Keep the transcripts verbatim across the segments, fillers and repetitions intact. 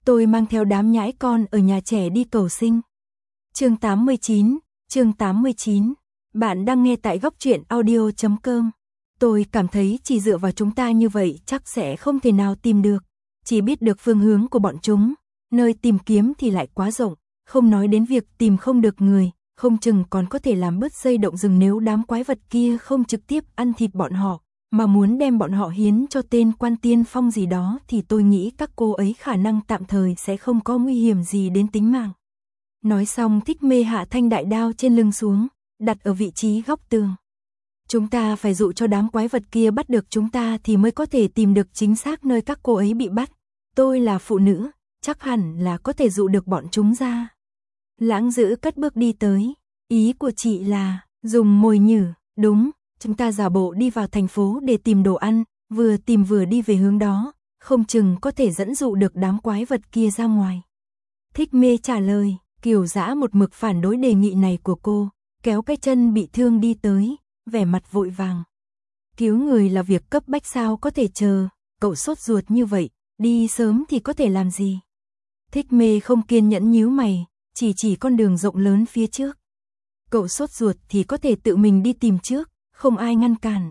tôi mang theo đám nhãi con ở nhà trẻ đi cầu sinh. Chương tám mươi chín, chương tám mươi chín. Bạn đang nghe tại góc truyện audio chấm com. Tôi cảm thấy chỉ dựa vào chúng ta như vậy chắc sẽ không thể nào tìm được. Chỉ biết được phương hướng của bọn chúng, nơi tìm kiếm thì lại quá rộng, không nói đến việc tìm không được người, không chừng còn có thể làm bứt dây động rừng nếu đám quái vật kia không trực tiếp ăn thịt bọn họ, mà muốn đem bọn họ hiến cho tên quan tiên phong gì đó thì tôi nghĩ các cô ấy khả năng tạm thời sẽ không có nguy hiểm gì đến tính mạng. Nói xong Thích Mê hạ thanh đại đao trên lưng xuống, đặt ở vị trí góc tường. Chúng ta phải dụ cho đám quái vật kia bắt được chúng ta thì mới có thể tìm được chính xác nơi các cô ấy bị bắt. Tôi là phụ nữ, chắc hẳn là có thể dụ được bọn chúng ra. Lãng Dữ cất bước đi tới, ý của chị là dùng mồi nhử, đúng, chúng ta giả bộ đi vào thành phố để tìm đồ ăn, vừa tìm vừa đi về hướng đó, không chừng có thể dẫn dụ được đám quái vật kia ra ngoài. Thích Mê trả lời, Kiều Dã một mực phản đối đề nghị này của cô, kéo cái chân bị thương đi tới, vẻ mặt vội vàng. Cứu người là việc cấp bách sao có thể chờ, cậu sốt ruột như vậy, đi sớm thì có thể làm gì? Thích Mê không kiên nhẫn nhíu mày, chỉ chỉ con đường rộng lớn phía trước. Cậu sốt ruột thì có thể tự mình đi tìm trước, không ai ngăn cản.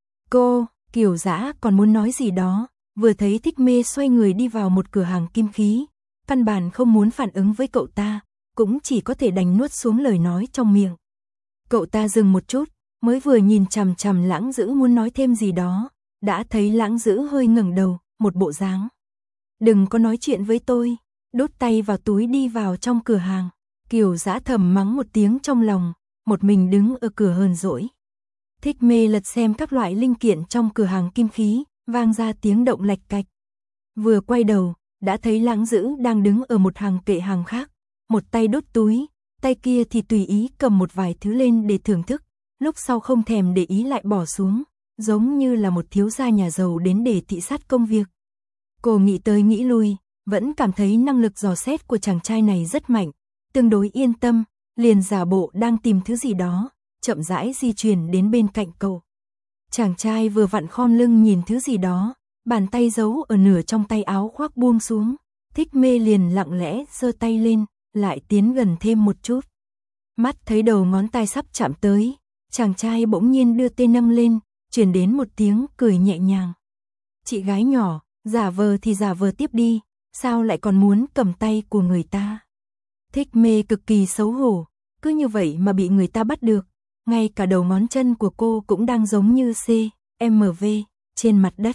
Cô, Kiều Dã còn muốn nói gì đó, vừa thấy Thích Mê xoay người đi vào một cửa hàng kim khí, căn bản không muốn phản ứng với cậu ta, cũng chỉ có thể đành nuốt xuống lời nói trong miệng. Cậu ta dừng một chút, mới vừa nhìn chằm chằm Lãng Dữ muốn nói thêm gì đó, đã thấy Lãng Dữ hơi ngẩng đầu, một bộ dáng. Đừng có nói chuyện với tôi, đút tay vào túi đi vào trong cửa hàng. Kiều Dã thầm mắng một tiếng trong lòng, một mình đứng ở cửa hờn dỗi. Thích Mê lật xem các loại linh kiện trong cửa hàng kim khí, vang ra tiếng động lạch cạch. Vừa quay đầu, đã thấy Lãng Dữ đang đứng ở một hàng kệ hàng khác, một tay đút túi, tay kia thì tùy ý cầm một vài thứ lên để thưởng thức, lúc sau không thèm để ý lại bỏ xuống, giống như là một thiếu gia nhà giàu đến để thị sát công việc. Cô nghĩ tới nghĩ lui, vẫn cảm thấy năng lực dò xét của chàng trai này rất mạnh, tương đối yên tâm, liền giả bộ đang tìm thứ gì đó, chậm rãi di chuyển đến bên cạnh cậu. Chàng trai vừa vặn khom lưng nhìn thứ gì đó, bàn tay giấu ở nửa trong tay áo khoác buông xuống, Thích Mê liền lặng lẽ giơ tay lên, lại tiến gần thêm một chút. Mắt thấy đầu ngón tay sắp chạm tới, chàng trai bỗng nhiên đưa tay nâng lên, truyền đến một tiếng cười nhẹ nhàng. Chị gái nhỏ, giả vờ thì giả vờ tiếp đi, sao lại còn muốn cầm tay của người ta? Thích Mê cực kỳ xấu hổ, cứ như vậy mà bị người ta bắt được, ngay cả đầu ngón chân của cô cũng đang giống như C, M V, trên mặt đất.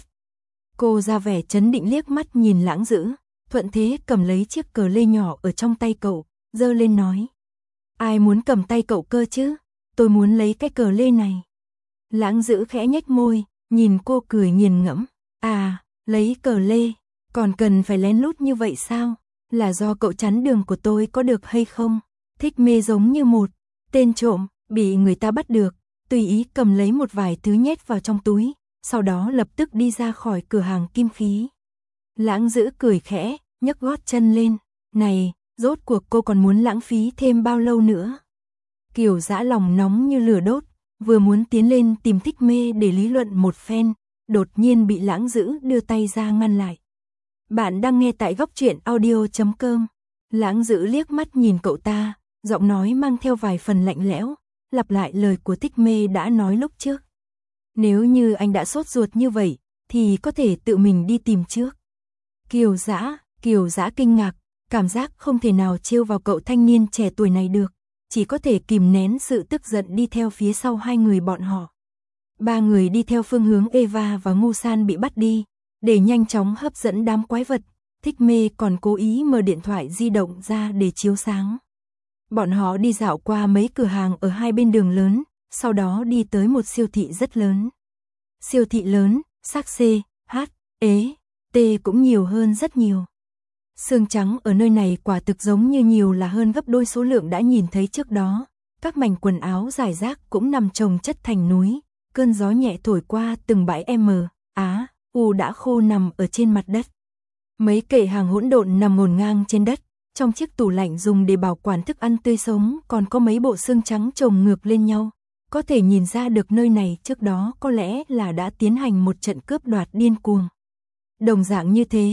Cô ra vẻ trấn định liếc mắt nhìn Lãng Dữ, thuận thế cầm lấy chiếc cờ lê nhỏ ở trong tay cậu, giơ lên nói. Ai muốn cầm tay cậu cơ chứ? Tôi muốn lấy cái cờ lê này. Lãng Dữ khẽ nhếch môi, nhìn cô cười nghiền ngẫm. À, lấy cờ lê, còn cần phải lén lút như vậy sao? Là do cậu chắn đường của tôi có được hay không? Thích Mê giống như một tên trộm, bị người ta bắt được, tùy ý cầm lấy một vài thứ nhét vào trong túi, sau đó lập tức đi ra khỏi cửa hàng kim khí. Lãng Dữ cười khẽ, nhấc gót chân lên. Này, rốt cuộc cô còn muốn lãng phí thêm bao lâu nữa? Kiều Dã lòng nóng như lửa đốt, vừa muốn tiến lên tìm Thích Mê để lý luận một phen, đột nhiên bị Lãng Dữ đưa tay ra ngăn lại. Bạn đang nghe tại góc truyện audio chấm com. Lãng Dữ liếc mắt nhìn cậu ta, giọng nói mang theo vài phần lạnh lẽo, lặp lại lời của Thích Mê đã nói lúc trước. Nếu như anh đã sốt ruột như vậy, thì có thể tự mình đi tìm trước. Kiều Dã, Kiều Dã kinh ngạc, cảm giác không thể nào trêu vào cậu thanh niên trẻ tuổi này được, chỉ có thể kìm nén sự tức giận đi theo phía sau hai người bọn họ. Ba người đi theo phương hướng Eva và Ngu San bị bắt đi, để nhanh chóng hấp dẫn đám quái vật. Thích Mê còn cố ý mở điện thoại di động ra để chiếu sáng. Bọn họ đi dạo qua mấy cửa hàng ở hai bên đường lớn, sau đó đi tới một siêu thị rất lớn. Siêu thị lớn, sắc C, H, E, T cũng nhiều hơn rất nhiều. Xương trắng ở nơi này quả thực giống như nhiều là hơn gấp đôi số lượng đã nhìn thấy trước đó. Các mảnh quần áo rải rác cũng nằm chồng chất thành núi. Cơn gió nhẹ thổi qua từng bãi M, Á, U đã khô nằm ở trên mặt đất. Mấy kệ hàng hỗn độn nằm ngổn ngang trên đất. Trong chiếc tủ lạnh dùng để bảo quản thức ăn tươi sống còn có mấy bộ xương trắng chồng ngược lên nhau. Có thể nhìn ra được nơi này trước đó có lẽ là đã tiến hành một trận cướp đoạt điên cuồng. Đồng dạng như thế,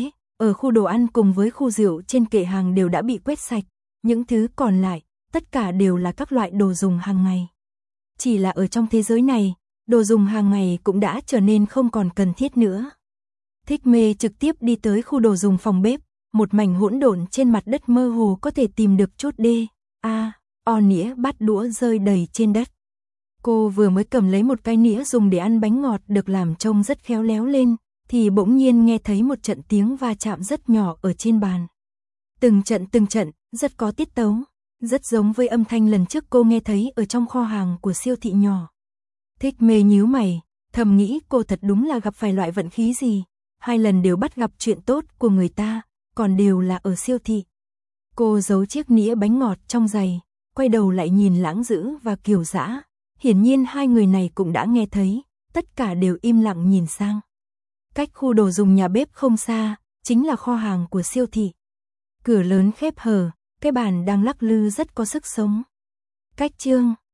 Ở khu đồ ăn cùng với khu rượu trên kệ hàng đều đã bị quét sạch, những thứ còn lại, tất cả đều là các loại đồ dùng hàng ngày. Chỉ là ở trong thế giới này, đồ dùng hàng ngày cũng đã trở nên không còn cần thiết nữa. Thích Mê trực tiếp đi tới khu đồ dùng phòng bếp, một mảnh hỗn độn trên mặt đất mơ hồ có thể tìm được chút đê, a, o nĩa bát đũa rơi đầy trên đất. Cô vừa mới cầm lấy một cái nĩa dùng để ăn bánh ngọt được làm trông rất khéo léo lên, thì bỗng nhiên nghe thấy một trận tiếng va chạm rất nhỏ ở trên bàn. Từng trận từng trận, rất có tiết tấu, rất giống với âm thanh lần trước cô nghe thấy ở trong kho hàng của siêu thị nhỏ. Thích Mê nhíu mày, thầm nghĩ cô thật đúng là gặp phải loại vận khí gì, hai lần đều bắt gặp chuyện tốt của người ta, còn đều là ở siêu thị. Cô giấu chiếc nĩa bánh ngọt trong giày, quay đầu lại nhìn Lãng Dữ và Kiều Dã, hiển nhiên hai người này cũng đã nghe thấy, tất cả đều im lặng nhìn sang. Cách khu đồ dùng nhà bếp không xa, chính là kho hàng của siêu thị. Cửa lớn khép hờ, cái bàn đang lắc lư rất có sức sống. Cách chương